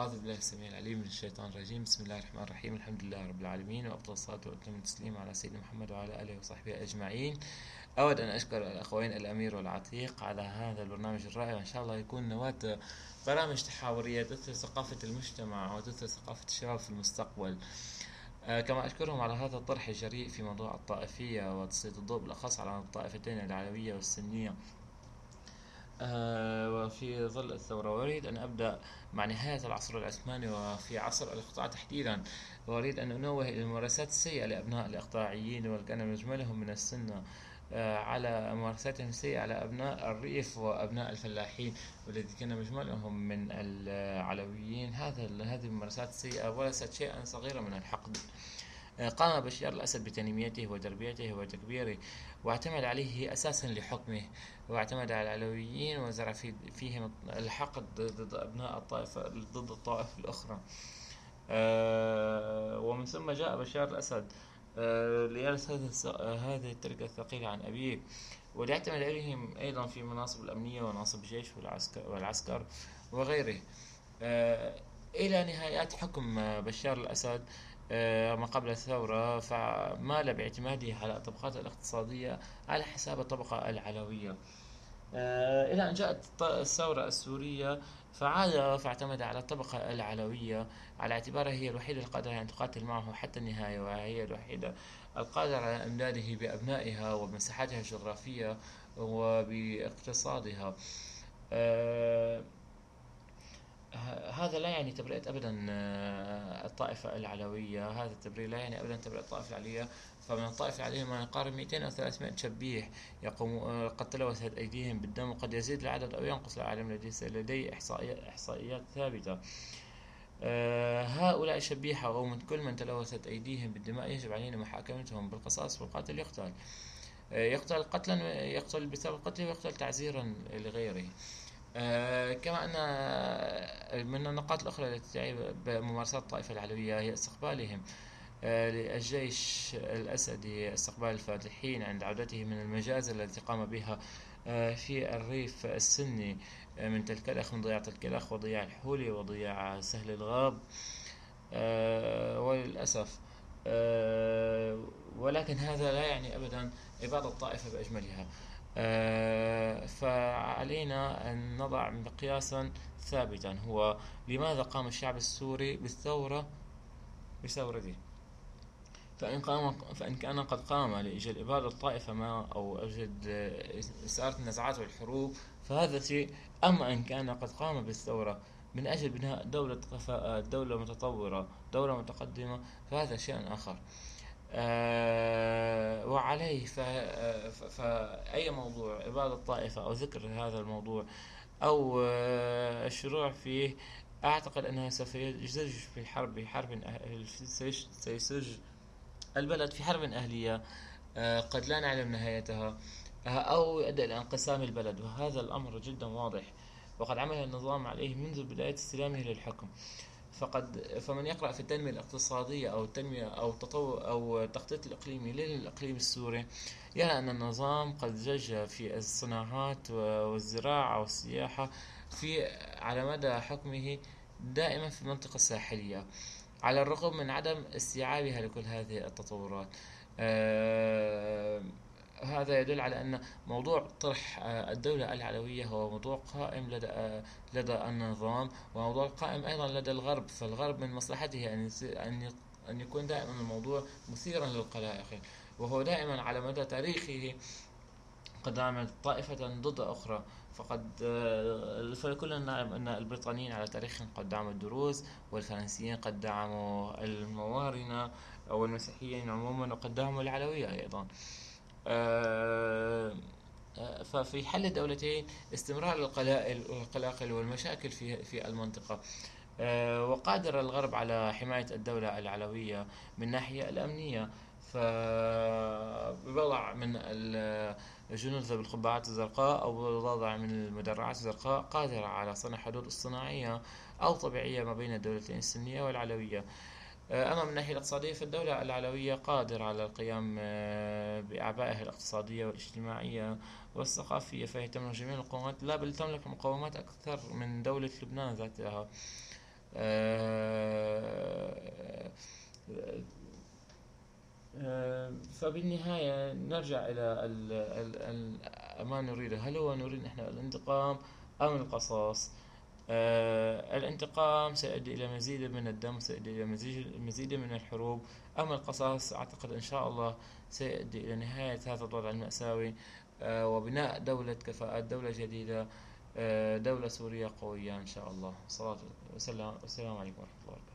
أعوذ بالله السميع العليم من الشيطان الرجيم. بسم الله الرحمن الرحيم. الحمد لله رب العالمين، وأفضل الصلاة وأتم التسليم على سيدنا محمد وعلى آله وصحبه أجمعين. أود أن أشكر الأخوين الأمير والعتيق على هذا البرنامج الرائع، وإن شاء الله يكون نواة برامج تحاورية تثري ثقافة المجتمع وتثري ثقافة الشباب في المستقبل. كما أشكرهم على هذا الطرح الجريء في موضوع الطائفية وتسليط الضوء بالأخص على الطائفتين العلوية والسنية وفي ظل الثورة. وأريد أن أبدأ مع نهاية العصر العثماني وفي عصر الإقطاع تحديدا، وأريد أن أنوه إلى الممارسات السيئة لأبناء الإقطاعيين وكان مجملهم من السنة على ممارساتهم السيئة على أبناء الريف وأبناء الفلاحين، والذي كان مجملهم من العلويين. هذه الممارسات السيئة وليست شيئا صغيرا من الحقد. قام بشار الأسد بتنميته وتربيته وتكبيره، واعتمد عليه أساسا لحكمه، واعتمد على العلويين وزرع فيهم الحقد ضد أبناء الطائفة ضد الطائف الأخرى. ومن ثم جاء بشار الأسد ليرث هذه التركة الثقيلة عن أبيه، وليعتمد عليهم أيضا في مناصب الأمنية ومناصب الجيش والعسكر وغيره. إلى نهايات حكم بشار الأسد ما قبل الثورة، فمال باعتماده على الطبقات الاقتصادية على حساب الطبقة العلوية، إلى أن جاءت الثورة السورية فعاد فاعتمد على الطبقة العلوية على اعتبارها هي الوحيدة القادرة أن تقاتل معه حتى النهاية، وهي الوحيدة القادرة على إمداده بأبنائها وبمساحاتها الجغرافية وباقتصادها. آه، هذا لا يعني تبرئة أبدا الطائفة العلوية. هذا التبرير لا يعني أبدا تبرئة الطائفة العلوية. فمن الطائفة العلوية ما يقارب 200 أو 300 شبيح يقوم قد تلوثت أيديهم بالدم، وقد يزيد العدد أو ينقص العالم لديه إحصائيات ثابتة. هؤلاء الشبيحة أو كل من تلوثت أيديهم بالدماء يجب علينا محاكمتهم بالقصاص، والقاتل يقتل. يقتل قتلا، يقتل بسبب قتله، ويقتل تعزيرا لغيره. كما أن من النقاط الأخرى التي تعيب بممارسات الطائفة العلوية هي استقبالهم للجيش الأسدي، استقبال الفاتحين عند عودته من المجازر التي قام بها في الريف السني من تلكلخ، من ضياع تلكلخ وضياع الحولي وضياع سهل الغاب. وللأسف ولكن هذا لا يعني أبدا إبادة الطائفة بأجملها. فعلينا أن نضع مقياسا ثابتا، هو لماذا قام الشعب السوري بثورته. فإن كان قد قام لأجل إبادة الطائفة ما أو أجل إثارة النزاعات والحروب فهذا شيء. أما إن كان قد قام بالثورة من أجل بناء دولة كفاءة، دولة متطورة، دولة متقدمة، فهذا شيء آخر. وعليه فأي موضوع إبادة الطائفة أو ذكر هذا الموضوع أو الشروع فيه، أعتقد أنه سوف يزج في سيسج البلد في حرب أهلية قد لا نعلم نهايتها، أو يؤدي إلى انقسام البلد، وهذا الأمر جدا واضح وقد عمل النظام عليه منذ بداية استلامه للحكم. فمن يقرأ في التنمية الاقتصادية أو التنمية أو التطور أو التخطيط الإقليمي للإقليم السوري يرى أن النظام قد زج في الصناعات والزراعة والسياحة على مدى حكمه دائما في المنطقة الساحلية، على الرغم من عدم استيعابها لكل هذه التطورات. هذا يدل على أن موضوع طرح الدولة العلوية هو موضوع قائم لدى النظام، وموضوع قائم أيضا لدى الغرب. فالغرب من مصلحته أن يكون دائما الموضوع مثيرا للقلائق، وهو دائما على مدى تاريخه قد دعمت طائفة ضد أخرى. فكلنا نعلم أن البريطانيين على تاريخهم قد دعموا الدروز، والفرنسيين قد دعموا الموارنة أو المسيحيين عموما، وقد دعموا العلوية أيضا. ففي حل الدولتين استمرار القلاقل والمشاكل في المنطقة. وقادر الغرب على حماية الدولة العلوية من الناحية الأمنية، فبوضع من الجنود ذوي القبعات الزرقاء أو بوضع من المدرعات الزرقاء قادرة على صنع حدود اصطناعية أو طبيعية ما بين الدولتين السنية والعلوية. أما من الناحية الاقتصادية فالدولة العلوية قادرة على القيام بأعبائها الاقتصادية والاجتماعية والثقافية، فهي تملك جميع المقومات، لا بل تملك مقومات أكثر من دولة لبنان ذاتها. آه، فبالنهاية نرجع إلى ما نريده. هل هو نريد نحن الانتقام أم القصاص؟ الانتقام سيؤدي إلى مزيد من الدم، سيؤدي إلى مزيد من الحروب. أما القصاص أعتقد إن شاء الله سيؤدي إلى نهاية هذا الوضع المأساوي، وبناء دولة كفاءات، دولة جديدة، دولة سورية قوية إن شاء الله. صلاة والسلام عليكم ورحمة الله وبركاته.